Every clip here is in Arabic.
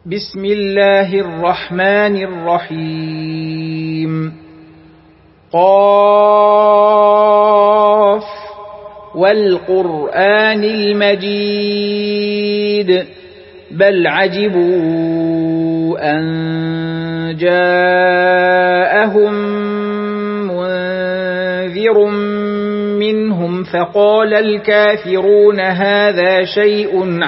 بسم الله الرحمن الرحيم قاف والقرآن المجيد بل عجبوا أن جاءهم منذر منهم فقال الكافرون هذا شيء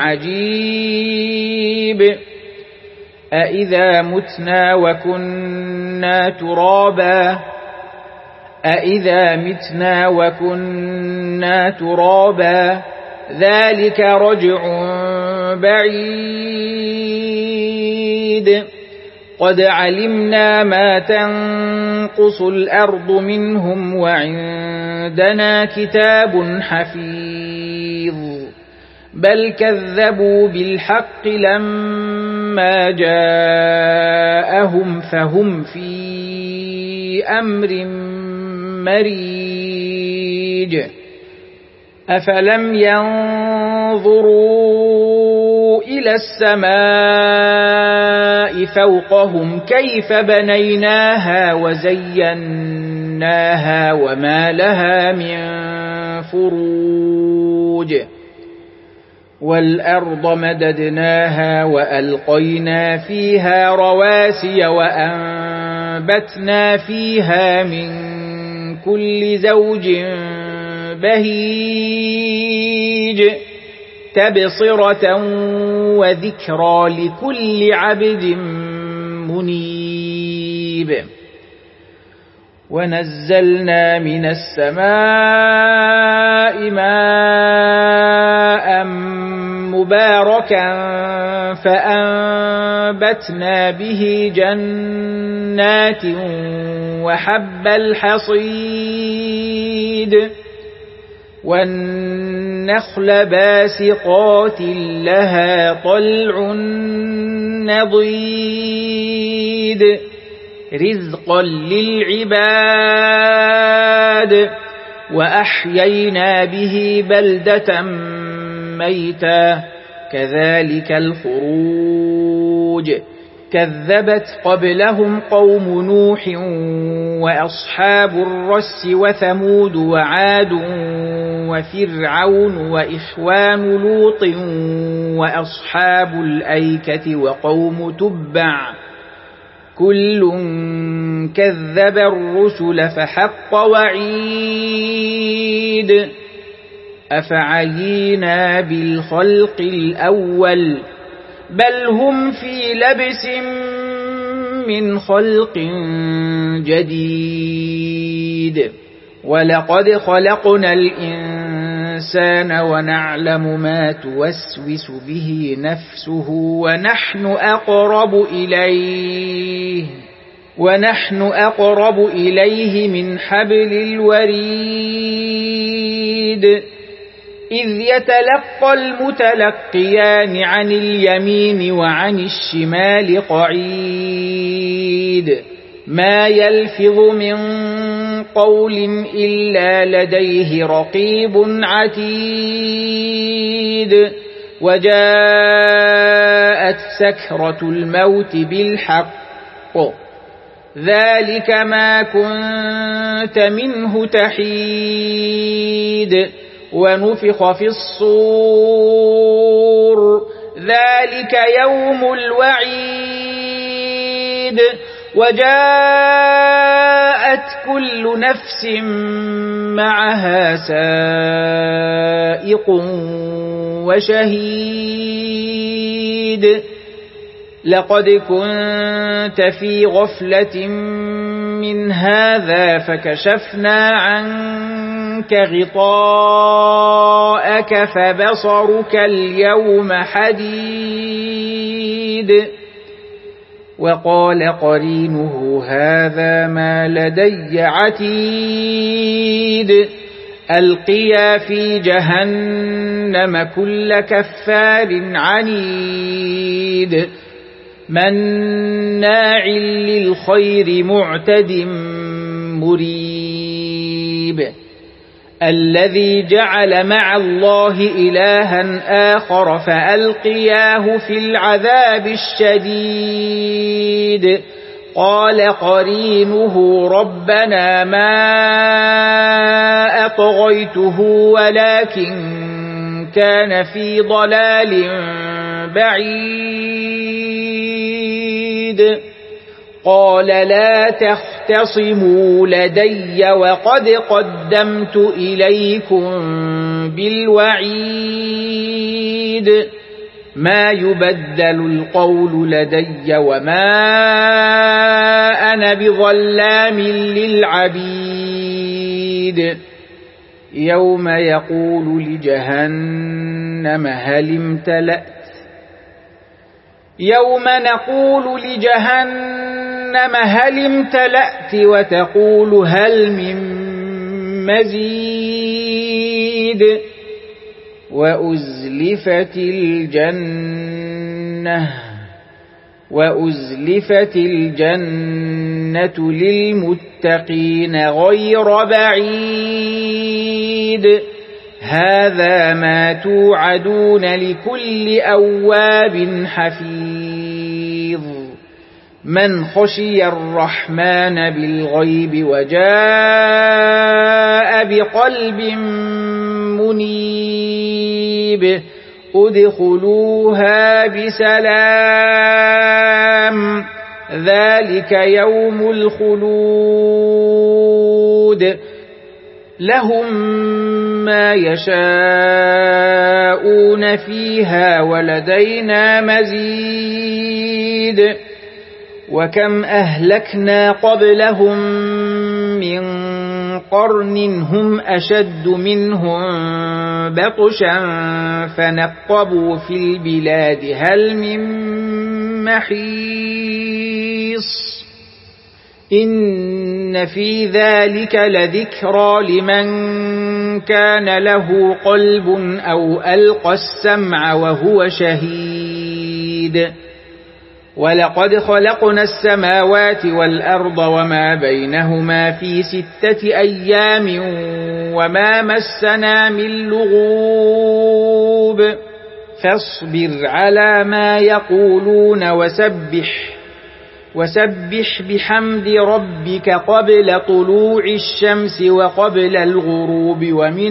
عجيب أإذا متنا وكنا ترابا ذلك رجع بعيد قد علمنا ما تنقص الأرض منهم وعندنا كتاب حفيظ بل كذبوا بالحق لما جاءهم فهم في أمر مريج أفلم ينظروا إلى السماء فوقهم كيف بنيناها وزيناها وما لها من فروج والأرض مددناها وألقينا فيها رواسي وأنبتنا فيها من كل زوج بهيج تبصرة وذكرى لكل عبد منيب ونزلنا من السماء ماء مباركا فأنبتنا به جنات وحب الحصيد والنخل باسقات لها طلع نضيد رزقا للعباد وأحيينا به بلدة ميتا كذلك الخروج كذبت قبلهم قوم نوح وأصحاب الرس وثمود وعاد وفرعون وإخوان لوط وأصحاب الأيكة وقوم تبع كل كذب الرسل فحق وعيد أفعينا بالخلق الأول بل هم في لبس من خلق جديد ولقد خلقنا الإنسان ونعلم ما توسوس به نفسه ونحن أقرب إليه من حبل الوريد إذ يتلقى المتلقيان عن اليمين وعن الشمال قعيد ما يلفظ من قول إلا لديه رقيب عتيد وجاءت سكرة الموت بالحق ذلك ما كنت منه تحيد ونفخ في الصور ذلك يوم الوعيد وجاءت كل نفس معها سائق وشهيد لقد كنت في غفلة من هذا فكشفنا عنك غطاءك فبصرك اليوم حديد وقال قرينه هذا ما لدي عتيد ألقيا في جهنم كل كفار عنيد مناع للخير معتد مريب الذي جعل مع الله إلها آخر فألقياه في العذاب الشديد قال قرينه ربنا ما أطغيته ولكن كان في ضلال بعيد قال لا تختصموا لدي وقد قدمت إليكم بالوعيد ما يبدل القول لدي وما أنا بظلام للعبيد يوم يقول لجهنم هل امتلأت يوم نقول لجهنم هل امتلأت وتقول هل من مزيد وأزلفت الجنة للمتقين غير بعيد هذا ما توعدون لكل أواب حفيظ من خشي الرحمن بالغيب وجاء بقلب منيب ادخلوها بسلام ذلك يوم الخلود لهم ما يشاءون فيها ولدينا مزيد وكم أهلكنا قبلهم من قرن هم أشد منهم بطشا فنقبوا في البلاد هل من محيص إن في ذلك لذكرى لمن كان له قلب أو ألقى السمع وهو شهيد ولقد خلقنا السماوات والأرض وما بينهما في 6 أيام وما مسنا من لغوب فاصبر على ما يقولون وسبح بحمد ربك قبل طلوع الشمس وقبل الغروب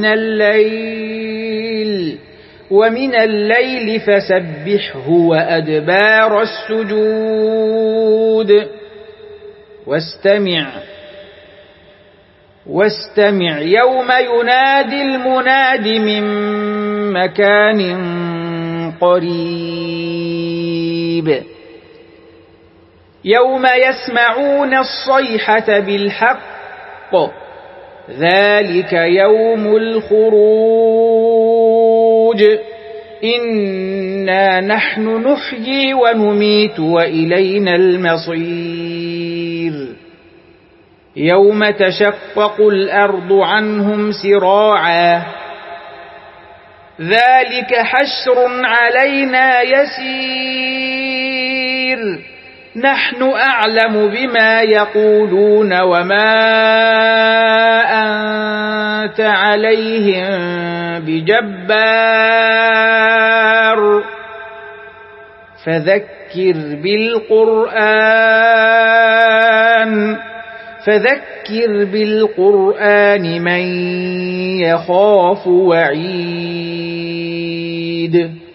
ومن الليل فسبحه وأدبار السجود واستمع يوم ينادي المناد من مكان قريب يوم يسمعون الصيحة بالحق ذلك يوم الخروج إنا نحن نحيي ونميت وإلينا المصير يوم تشقق الأرض عنهم سراعا ذلك حشر علينا يسير نحن أعلم بما يقولون وما أنت عليهم بجبار فذكر بالقرآن من يخاف وعيد